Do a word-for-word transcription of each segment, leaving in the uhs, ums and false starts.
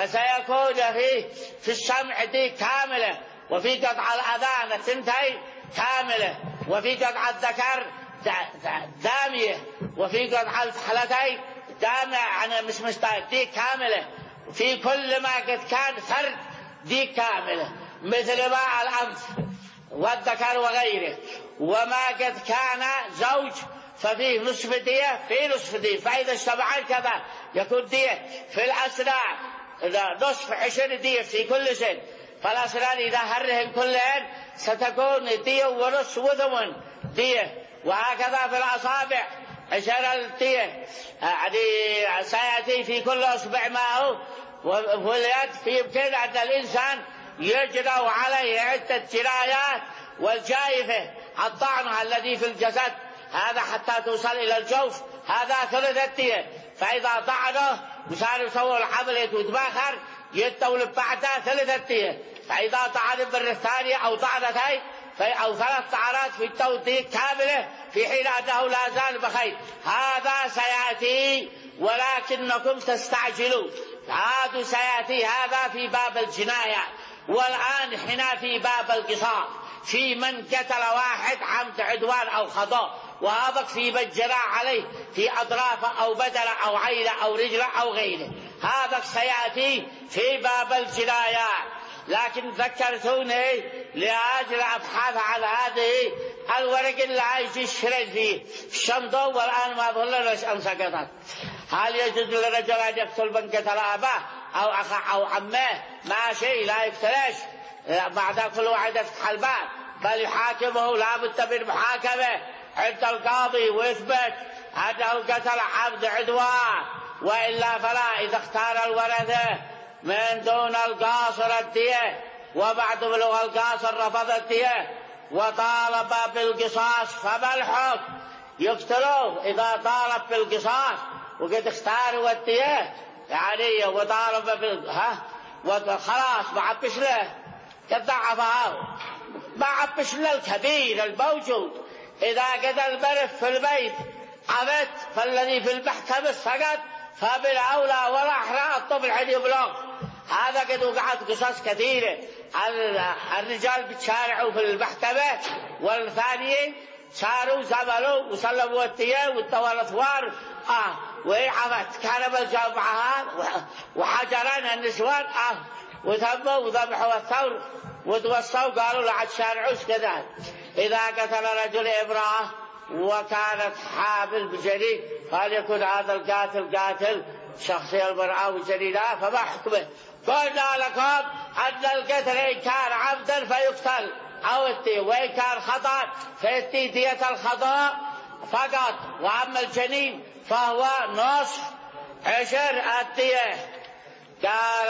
فسيكون فيه في السمع دي كاملة، وفي قطع الأذان الثنتين كاملة، وفي قطع الذكر دامية، وفي قطع الحلتين دامية يعني مش مستعد دي كاملة. في كل ما قد كان فرد دي كاملة، مثل ما الأنف والذكر وغيره. وما قد كان زوج ففيه نصف دية في نصف دية، فإذا اجتمعت كذا يكون دية في الأسنان نصف عشر دية في كل سن، فالأسنان إذا هرهن كلهن ستكون دية ونصف وثمن دية. وهكذا في الأصابع عشر الدية، يعني سيأتي في كل أصبع معه. واليد في يمكن أن الإنسان يجرى عليه عدة جرايات، والجائفة الطعنة الذي في الجسد هذا حتى توصل إلى الجوف هذا ثلث الدية. فإذا طعنه وصار يسوي الحمل ويتباخر يتولد بعدها ثلث الدية. فإذا طعن بالرة الثانية أو طعنتين أو ثلاث طعنات في التوتي كاملة في حين أنه لا زال بخير. هذا سيأتي ولكنكم تستعجلون. عاد سيأتي هذا في باب الجناية. والآن حنا في باب القصاص في من قتل واحد عمد عدوان أو خطأ، وهذا في من جرى عليه في أطرافه أو بدنه أو عينه أو رجله أو غيره، هذا سيأتي في باب الجنايات. لكن ذكرتوني لأجل أبحث عن هذه الورق اللي عايش الشرد فيه الشمطة، والآن ما أظن ليش أمسكتها. هل يجوز للرجل أن يقتل من قتل أباه أو أخاه أو عمه؟ ما شيء لا يقتلش، بعد كل واحد يفتح الباب، بل يحاكمه لا بد من محاكمة عند القاضي ويثبت أنه قتل عبد عدوان، وإلا فلا. إذا اختار الورثة من دون القاصر الدية وبعد بلوغ القاصر رفض الدية وطالب بالقصاص فما الحكم؟ يقتلوه إذا طالب بالقصاص وقد اختاروا الدية يعني وطالب بال ها وخلاص ما عبش له كضعفه ما عبش له الكبير الموجود. إذا قد المرف في البيت عبت فالذي في المحكمة سقط فبالأولى والأحرى الطفل حين يبلغ. هذا قد وقعت قصص كثيرة. الرجال بتشارعوا في المحكمة والثانيين صاروا زملوا وسلموا التيه والتوالى ثوار آه وعمت كان بالجامعة وحجران النسوان آه وثبوا وذبحوا الثور وتوصوا قالوا لعد شارعوش كذا. إذا قتل رجل امرأة وكانت حامل بجنين فليكن هذا القاتل قاتل شخصية المرأة وجنينها فما حكمه؟ قلنا لكم أن القتل إن كان عمدا فيقتل أو التي، وإن كان خطأ فيأتي دية الخطأ فقط، وأما الجنين فهو نصف عشر الدية. قال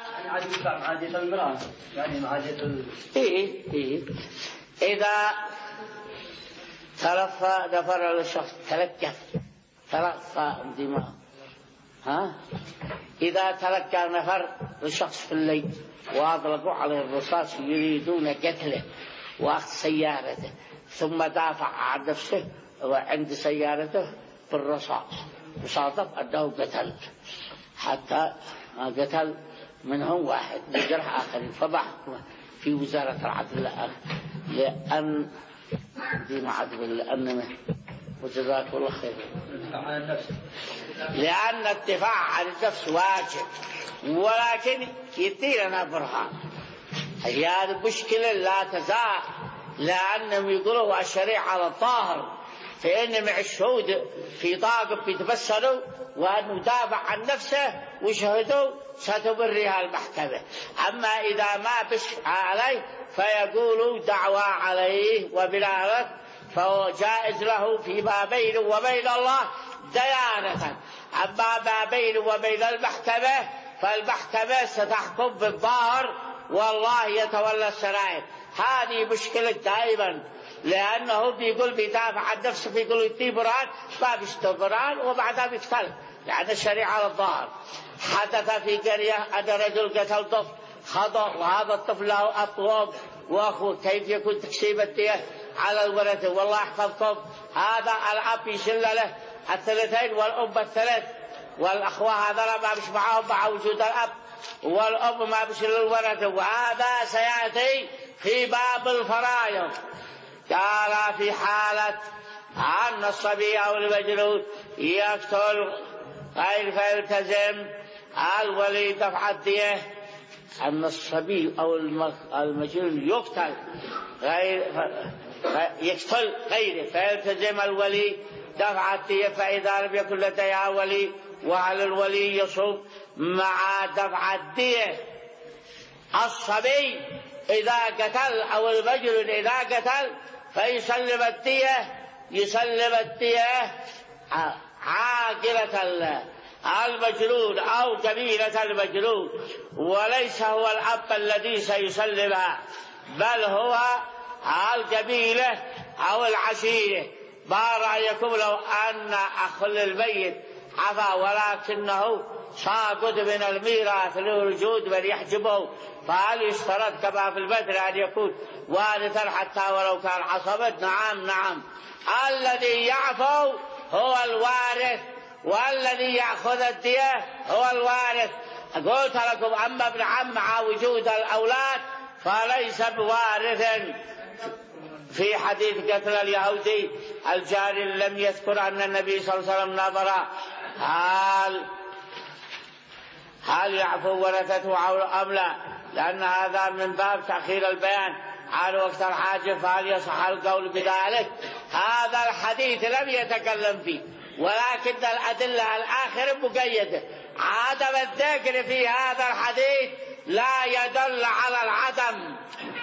عادة المرأة يعني عادة ال... إيه إيه إذا تلفى نفر للشخص تلكف تلقى دماء ها إذا تلقى نفر للشخص في الليل وأطلقوا عليه الرصاص يريدون قتله وأخذ سيارته ثم دافع عن نفسه وعند سيارته بالرصاص وصادف أنه قتل حتى قتل منهم واحد لجرح آخرين فبحكم في وزارة العدل لأن دي ما عدل لأن وجزاك الله خير لأن الدفاع عن النفس واجب، ولكن يدينا برهان. هذه المشكلة لا تزال، لأنهم يقولوا الشريعة على الظاهر، فإن مع الشهود في طاقم بيتبسلوا وأن يدافع عن نفسه وشهدوا ستبرها المحكمة. أما إذا ما بش عليه فيقولوا دعوى عليه وبلاغة، فهو جائز له فيما بينه وبين الله ديانة. أما ما بينه وبين المحكمة فالمحكمة ستحكم بالظاهر والله يتولى السرائر. هذه مشكلة دائما، لأنه بيقول بيدافع عن نفسه بيقول يدي برهان ما بيشتو برهان وبعدها بيقتل، لأن الشريعة على الظاهر. حدث في قرية أن رجل قتل طفل خطأ، وهذا الطفل له أطواب وأخوه، كيف يكون تكسيب الدية على الورثة؟ والله يحفظكم هذا الأب يشل له الثلثين والأم الثلث، والأخوة هذا ما بش معهم مع وجود الأب، والأب ما بش للورثة، وهذا سيأتي في باب الفرائض. قال في حالة أن الصبي أو المجنون يقتل غير فيلتزم الولي دفع الدية. أن الصبي أو المجنون يقتل غير يقتل غيره فيلتزم الولي دفع الدية، فإذا لم يكن لديها ولي وعلى الولي يصوم مع دفع الدية. الصبي إذا قتل أو المجنون إذا قتل فيسلم الدية، يسلم الدية عاقلة المجنون أو قبيلة المجنون، وليس هو الأب الذي سيسلمها، بل هو القبيلة أو العشيرة. ما رأيكم لو أن أخ الميت عفا ولكنه ساقط من الميراث لوجود من يحجبه، فهل يشترط كما في البدر أن يكون وارثا حتى ولو كان عصبة؟ نعم نعم، الذي يعفو هو الوارث، والذي يأخذ الدية هو الوارث. قلت لكم أما ابن عم مع وجود الأولاد فليس بوارث. في حديث قتل اليهودي الجاري لم يذكر أن النبي صلى الله عليه وسلم نظر هل هل يعفو ورثته أم لا، لأن هذا من باب تأخير البيان عن وقت الحاجة، فهل يصح القول بذلك؟ هذا الحديث لم يتكلم فيه، ولكن الأدلة الآخرة مقيدة. عدم الذكر في هذا الحديث لا يدل على العدم،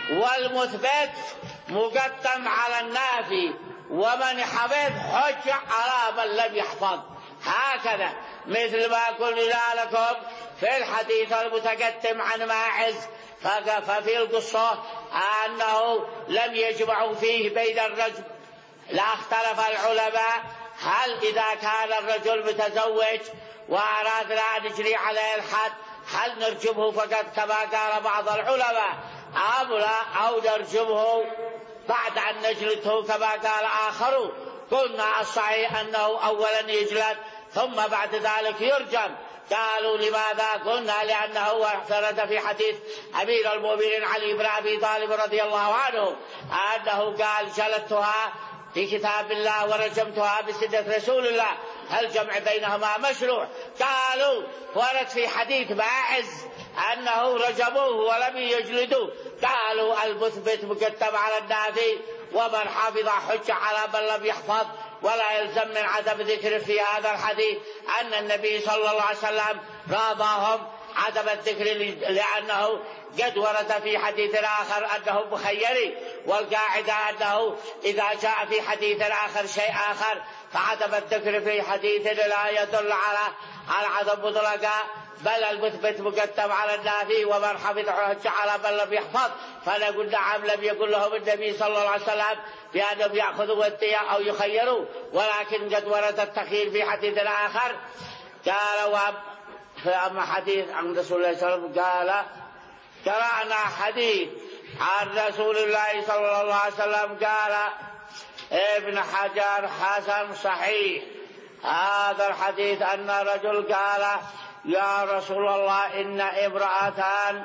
والمثبت مقدم على النافي، ومن حفظ حج على من لم يحفظ. هكذا مثل ما قلنا لكم في الحديث المتقدم عن ماعز، ففي القصة أنه لم يجمعوا فيه بين الرجل. لا اختلف العلماء هل إذا كان الرجل متزوج وأرادنا أن نجري عليه الحد هل نرجمه فقط كما قال بعض العلماء، أو لا، أو نرجمه بعد أن نجلده كما قال آخرون. قلنا الصحيح أنه أولا يجلد ثم بعد ذلك يرجم. قالوا لماذا؟ قلنا لأنه ورد في حديث أمير المؤمنين علي بن أبي طالب رضي الله عنه أنه قال جلدتها في كتاب الله ورجمتها بسنة رسول الله، هل جمع بينهما مشروع؟ قالوا ورد في حديث ماعز أنه رجموه ولم يجلدوه. قالوا المثبت مقدم على النافي، ومن حفظ حج على من لم يحفظ، ولا يلزم من عدم ذكر في هذا الحديث أن النبي صلى الله عليه وسلم راضاهم عدم الذكر، لأنه قد ورد في حديث آخر أنه مخيري، والقاعدة أنه إذا جاء في حديث آخر شيء آخر فعدم الذكر في حديث لا يدل على على عدم مطلقا، بل المثبت مقدم على النافي، ومن حفظ حج على من لم يحفظ. فنقول نعم، لم يقل لهم النبي صلى الله عليه وسلم بأنهم يأخذوا الدية أو يخيروا، ولكن قد ورد التخيير في حديث آخر. قال فأما حديث عن رسول الله صلى الله عليه وسلم قال قرأنا حديث عن رسول الله صلى الله عليه وسلم قال ابن حجر حسن صحيح هذا الحديث أن رجل قال يا رسول الله إن امرأتان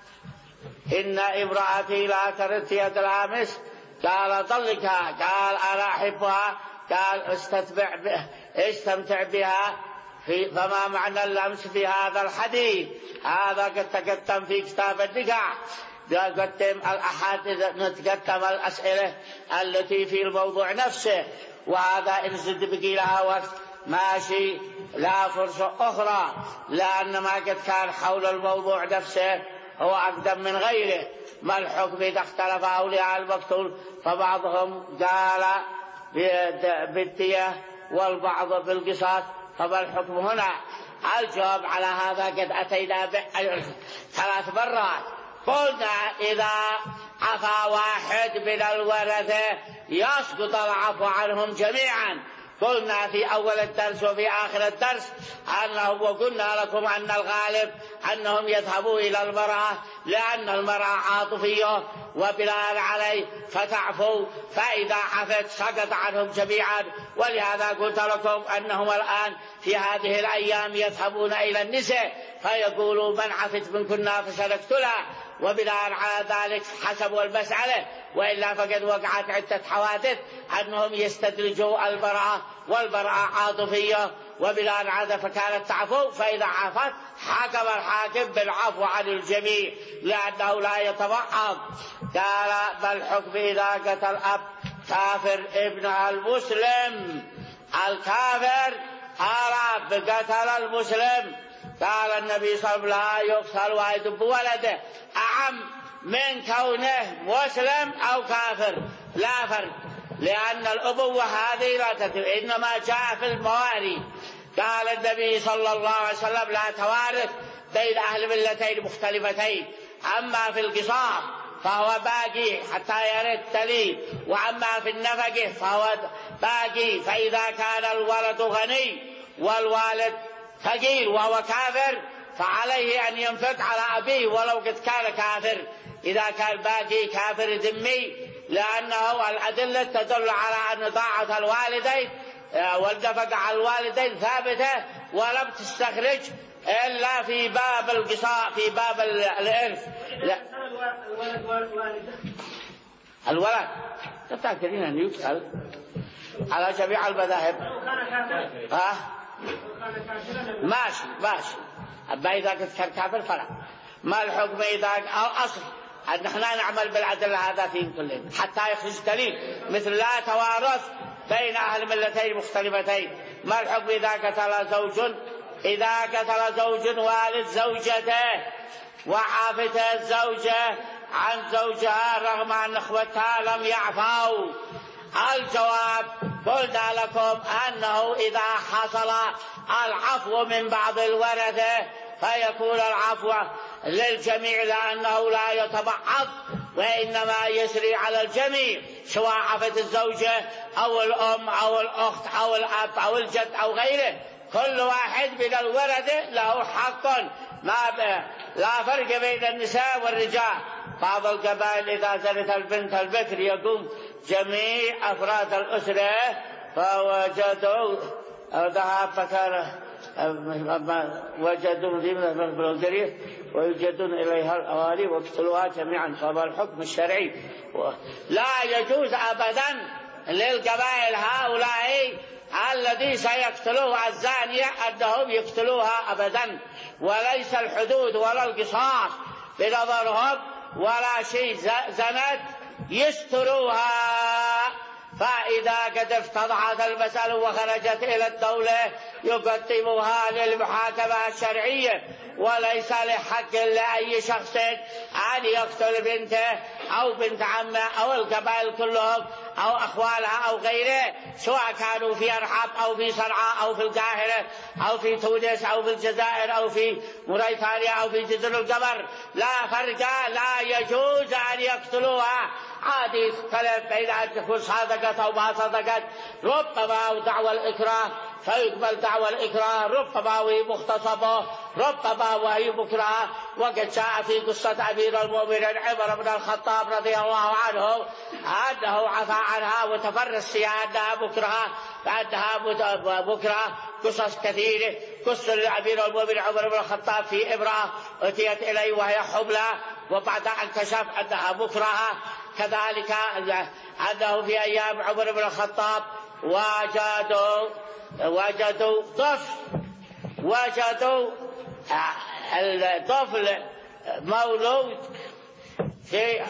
إن امرأتي لا ترث يد الأمس. قال طلقها. قال أنا أحبها. قال استتبع استمتع بها. في فما معنى اللمس في هذا الحديث؟ هذا قد تقدم في كتاب النكاح، نقدم الأحاديث، نتقدم الأسئلة التي في الموضوع نفسه، وهذا إن زد بقي لها وقت ماشي لا فرصة أخرى، لأن ما قد كان حول الموضوع نفسه هو أقدم من غيره. ما الحكم إذا اختلف أولياء المقتول؟ فبعضهم قال بالدية والبعض بالقصاص، فما الحكم هنا؟ الجواب على هذا قد أتينا به ثلاث مرات. قلنا إذا عفا واحد من الورثة يسقط العفو عنهم جميعا. قلنا في أول الدرس وفي آخر الدرس أنه وقلنا لكم أن الغالب أنهم يذهبوا إلى المرأة لأن المرأة عاطفية وبناء عليه فتعفو، فإذا عفت سقط عنهم جميعا. ولهذا قلت لكم أنهم الآن في هذه الأيام يذهبون إلى النساء فيقولوا من عفت منكنا فسنقتلها، وبناء على ذلك حسبوا المسألة، وإلا فقد وقعت عدة حوادث أنهم يستدرجوا المرأة والمرأة عاطفية، وبناء على فكانت تعفو، فإذا عفت حكم الحاكم بالعفو عن الجميع لأنه لا يتبعض. قال ما الحكم إذا قتل الأب كافر ابنها المسلم؟ الكافر أرى بقتل المسلم، قال النبي صلى الله عليه وسلم لا يقتل واحد بولده، أعم من كونه مسلم أو كافر، لا فرق، لأن الأبوة هذه لا تتم، إنما جاء في المواريث. قال النبي صلى الله عليه وسلم لا توارث بين أهل ملتين مختلفتين، أما في القصاص فهو باقي حتى يرد دليل، وأما في النفقة فهو باقي، فإذا كان الولد غني والوالد فقير وهو كافر فعليه أن ينفق على أبيه ولو قد كان كافر، إذا كان باقي كافر ذمي، لأنه الأدلة تدل على أن طاعة الوالدين والنفقة على الوالدين ثابتة ولم تستخرج إلا في باب القصاص، في باب الإرث. الولد تتأكدين أن يقتل على جميع المذاهب. ها ماشي ماشي، أما إذا كان كافر فلا. ما الحكم إذا الأصل أن نحن نعمل بالعدل هذا في كلهم حتى يخرج دليل، مثل لا توارث بين أهل ملتين مختلفتين. ما الحكم إذا قتل زوج إذا قتل زوج والد زوجته وعافت الزوجة عن زوجها رغم أن أخوتها لم يعفوا؟ الجواب قلنا لكم أنه إذا حصل العفو من بعض الورثة فيكون العفو للجميع لأنه لا يتبعض وإنما يسري على الجميع، سواء عفت الزوجة أو الأم أو الأخت أو الأب أو الجد أو غيره، كل واحد من الورثة له حق، ما لا فرق بين النساء والرجال. بعض القبائل إذا زنت البنت البكر يقوم جميع أفراد الأسرة فوجدوا ذهب فكان وجدوا ذي من البلغرية ويوجدون إليها الأوالي واقتلوها جميعا. فما الحكم الشرعي؟ لا يجوز أبدا للقبائل هؤلاء الذي سيقتلوها الزانية أنهم يقتلوها أبدا، وليس الحدود ولا القصاص بنظرهم ولا شيء، زنت يستروها. فإذا قد افتضحت المسألة وخرجت إلى الدولة يقدموها للمحاكمة الشرعية، وليس لحق لأي شخص أن يقتل بنته أو بنت عمه أو القبائل كلهم أو أخوالها أو غيره، سواء كانوا في أرحاب أو في صنعاء أو في القاهرة أو في تونس أو في الجزائر أو في موريتانيا أو في جزر القمر، لا فرق، لا يجوز أن يقتلوها. عادي يختلف بين أن تكون صادقة أو ما صادقت، ربما دعوى الإكراه فيقبل دعوى الإكراه، ربما وهي مغتصبة، ربما وهي مكرهة. وقد جاء في قصة أمير المؤمنين عمر بن الخطاب رضي الله عنه أنه عفى عنها وتفرس فيها أنها مكرهة فأنها مكرهة، قصص كثيرة. قصة أمير المؤمنين عمر بن الخطاب في امرأة أتيت إليه وهي حبلى وبعد أن كشف أنها مكرهة. كذلك أنه في أيام عمر بن الخطاب وجدوا وجدوا طفل وجدوا الطفل مولود في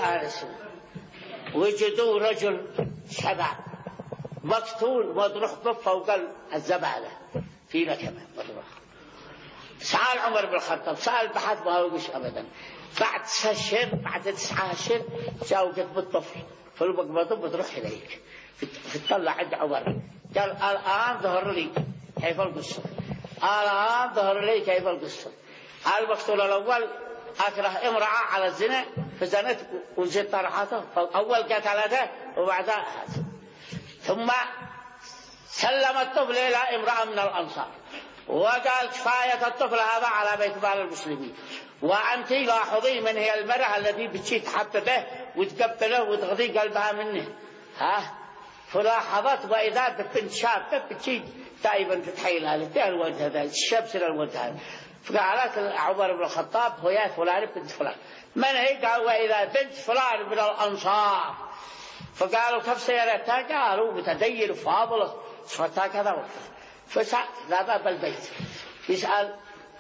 وجدوا رجل شباب مقتول مطروح فوق الزبالة في نكمة مطروح. سأل عمر بن الخطاب، سأل بحث ما هو أبدا. بعد سشر بعد تسعة أشهر جاءوا كتبوا الطفل في المقبضة بتروح إليك فتطلع عند عمر قال الآن ظهر لي كيف القصة، الآن ظهر لي كيف القصة. المقتول الأول أكره امرأة على الزنا فزنت وزدت طرحته، فالأول قتلته وبعدها ثم سلم الطفل إلى امرأة من الأنصار وقال كفاية الطفل هذا على بيت مال المسلمين، وأنت لاحظي من هي المرأة التي بتشي تحببه وتقبله وتغذي قلبها منه. ها فلاحظت وإذا بنت شابة بتشي دائما تتحيلها لتها الوجه هذا الشاب سر الوجه هذا. فقالت عمر بن الخطاب هو يا فلان بنت فلان. من هي؟ قال وإذا بنت فلان من الأنصار. فقالوا كيف سيرتها؟ قالوا متدين فاضلة صفتها كذا وكذا. فسأل ذهب بالبيت يسأل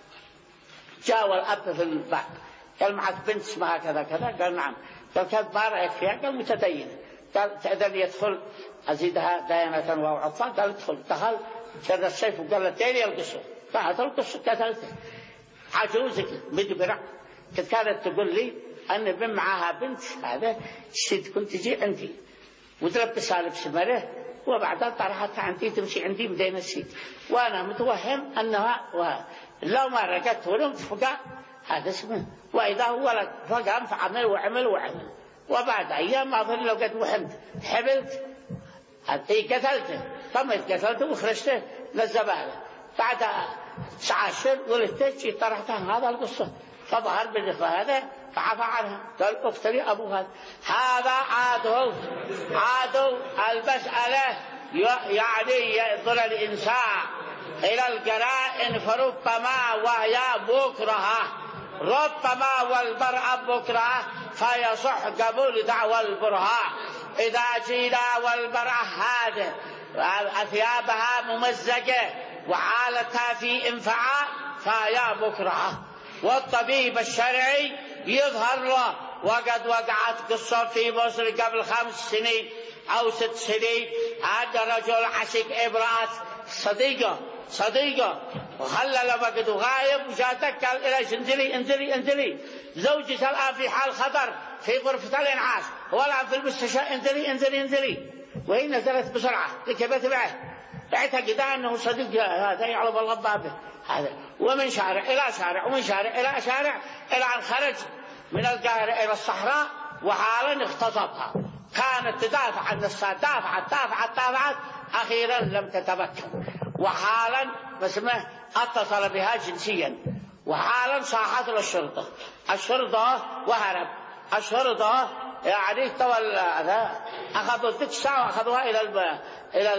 جاء الأب في البعث قال معك بنت اسمها كذا كذا؟ قال نعم. قال كيف ما رأيك فيها؟ قال متدينة. قال تأذن يدخل أزيدها ديانة وعطفان؟ قال ادخل. دخل شد السيف وقال له تاني القصة. قالت القصة قتلته. عجوزك مدبرة كانت كانت تقول لي أن بن معها بنت هذا السيد كنت تجي عندي وتلبسها لبس مره وبعدها طرحتها عندي تمشي عندي مدينة السيد وأنا متوهم أنها لو ما رجعت ولم تفقع هذا اسمه. وإذا هو ولد فقام فعمل وعمل وعمل وبعد أيام ما ظل لو قد وحمت حبلت هذه قتلته. ثم قتلته وخرجته للزبالة. بعد عشر ولدت طرحتها هذا القصة. فظهر بالرفاه هذا فعفى عنها قال اقتلي أبو هذا. هذا عاده عاده المسألة يعني ينظر الإنسان إلى الجرائم فربما وهي مكرهة ربما والمرأة مكرهة فيصح قبول دعوى البرهاء. إذا جينا والمرأة هذه أثيابها ممزقة وحالتها في انفعال فهي مكرهة. والطبيب الشرعي يظهر له وقد وقعت قصة في مصر قبل خمس سنين أو ست سنين. هذا رجل عشق امرأة صديقة صديقة وخلى وقت غايب وجاتك قال إليش انزلي انزلي انزلي زوجك الآن في حال خطر في غرفة الإنعاش والآن في المستشفى انزلي انزلي انزلي. وهي نزلت بسرعة لكبت معه اعتقد أنه صديق هذا يعلم الله بابه هذا. ومن شارع إلى شارع ومن شارع إلى شارع إلى أن خرج من القاهرة إلى الصحراء وحالا اغتصبها. كانت تدافع عن نفسها دافعت دافعت دافعت أخيرا لم تتمكن وحالا اسمه اتصل بها جنسيا وحالا صاحت للشرطة. الشرطة وهرب. الشرطة يعني تولى أخذوا ست ساعة وأخذوها إلى الب... إلى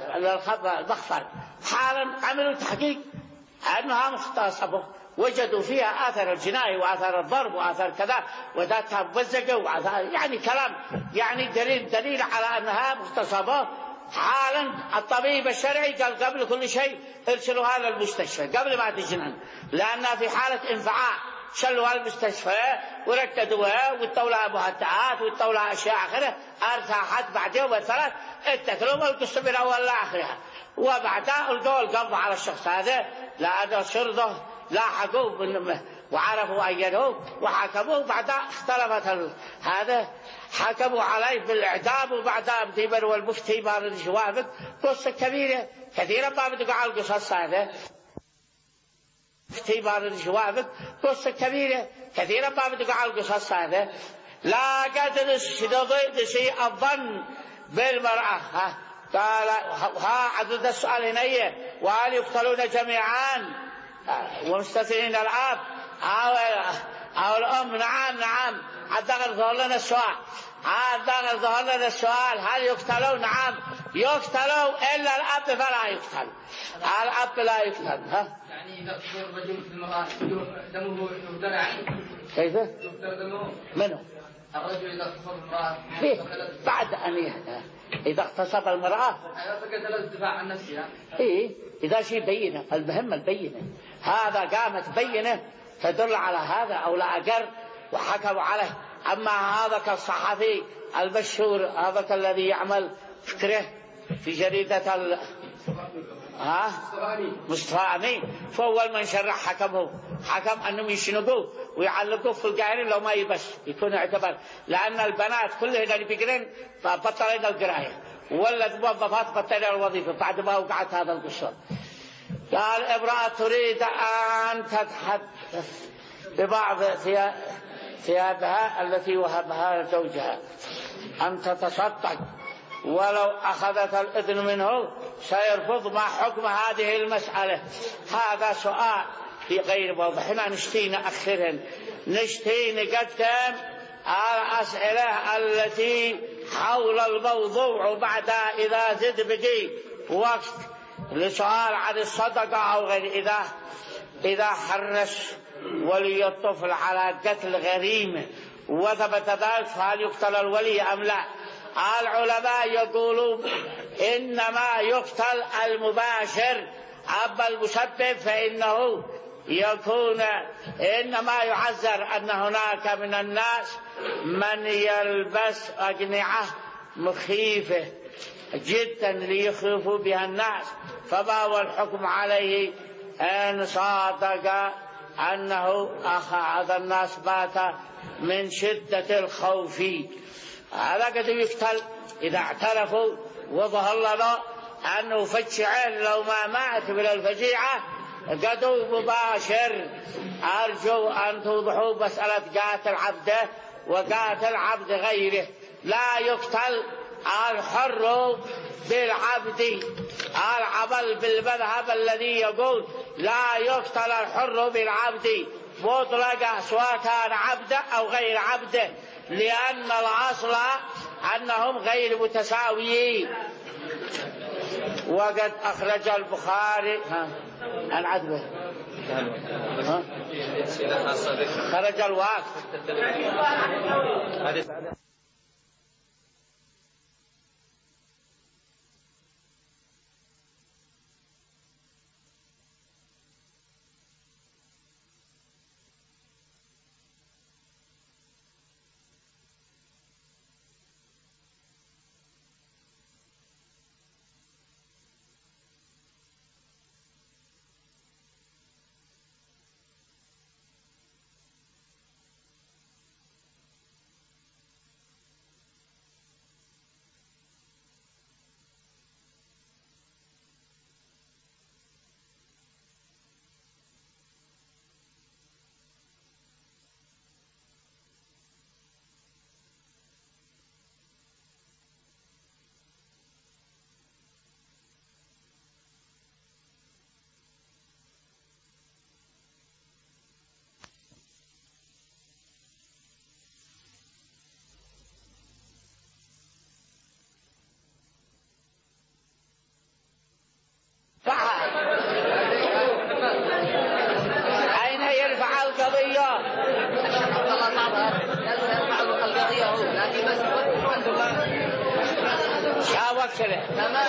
المخفر. حالا عملوا تحقيق أنها مغتصبة وجدوا فيها آثار الجناية وآثار الضرب وآثار كذا وذاتها ممزقة وآثار يعني كلام يعني دليل دليل على أنها مغتصبة. حالا الطبيب الشرعي قال قبل كل شيء ارسلوها للمستشفى قبل ما تجنن لأنها في حالة انفعال. شلوها المستشفى وركدوها واتولها مهدئات واتولها أشياء آخرة ارتاحت بعد يوم ثلاث اتكلوا القصة من أول لآخرها. وبعدها القوا القبض على الشخص هذا لأن الشرطة لاحقوه وعرفوا أيدوه وحكموه. بعدها اختلفت هذا حكموا عليه بالإعدام وبعدها بديبر والمفتي ما رضي يوافق. قصة كبيرة كثيرا ما بدقوا على القصص هذا مفتي ما رضي يوافق. قصة كبيرة كثيرا ما بدقوا على القصص هذا. لا قدر شيء الظن بالمرأة. ها قال ها عدد السؤال هنا وهل يقتلون جميعا ومستثنين الأب أو أو الأم؟ نعم نعم. عاد ظهر لنا السؤال عاد ظهر لنا السؤال هل يقتلون؟ نعم يقتلوا إلا الأب فلا يقتل. الأب لا يقتل. ها يعني إذا قتل الرجل في المرأة دمه يقتل عنه كيف؟ يقتل دمه منه الرجل إذا اغتصب المرأة بعد أن إذا اغتصب المرأة فقتل الدفاع عن نفسها. إيه إذا شيء بينة. المهم البينة. هذا قامت بينة تدل على هذا أو لا أقر وحكموا عليه. أما هذا كالصحفي المشهور هذا الذي يعمل فكره في جريدة ال... ها مصطفى أمين فأول من شرح حكمه حكم أنهم يشنقوه ويعلقوه في القاهرة لو ما يبس يكون اعتبر لأن البنات كلهن اللي بيقرن بطلين القراية ولا موظفات بطلين الوظيفة بعد ما وقعت هذا القصة. قال امرأة تريد أن تتحدث ببعض ثيابها التي وهبها زوجها أن تتصدق ولو أخذت الإذن منه سيرفض. ما حكم هذه المسألة؟ هذا سؤال في غير موضع. احنا نشتي نأخرهن، نشتي نقدم الأسئلة التي حول الموضوع، وبعد إذا زد بقي وقت لسؤال عن الصدقة أو غير، إذا إذا حرص ولي الطفل على قتل غريمه وثبت ذلك فهل يقتل الولي أم لا؟ العلماء يقولون إنما يقتل المباشر، أما المسبب فإنه يكون إنما يعذر أن هناك من الناس من يلبس أجنحة مخيفة جدا ليخيفوا بها الناس، فما هو الحكم عليه إن صادق أنه أخذ الناس بات من شدة الخوف؟ هذا قد يقتل إذا اعترفوا وظهر لنا أنه فجعان لو ما مات من الفجيعة قدوا مباشر. أرجو أن توضحوا مسألة قاتل عبده وقاتل عبد غيره. لا يقتل الحر بالعبد، العمل بالمذهب الذي يقول لا يقتل الحر بالعبد مطلقة سواء كان عبده أو غير عبده، لأن الأصل أنهم غير متساويين. وقد أخرج البخاري عن عدوه خرج الوقت. أين يرفع القضية؟ شاوك كده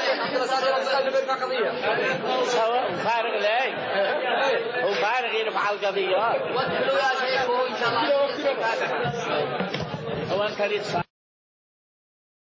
سواء فارغ ليه هو فارغ يرفع القضية هو انت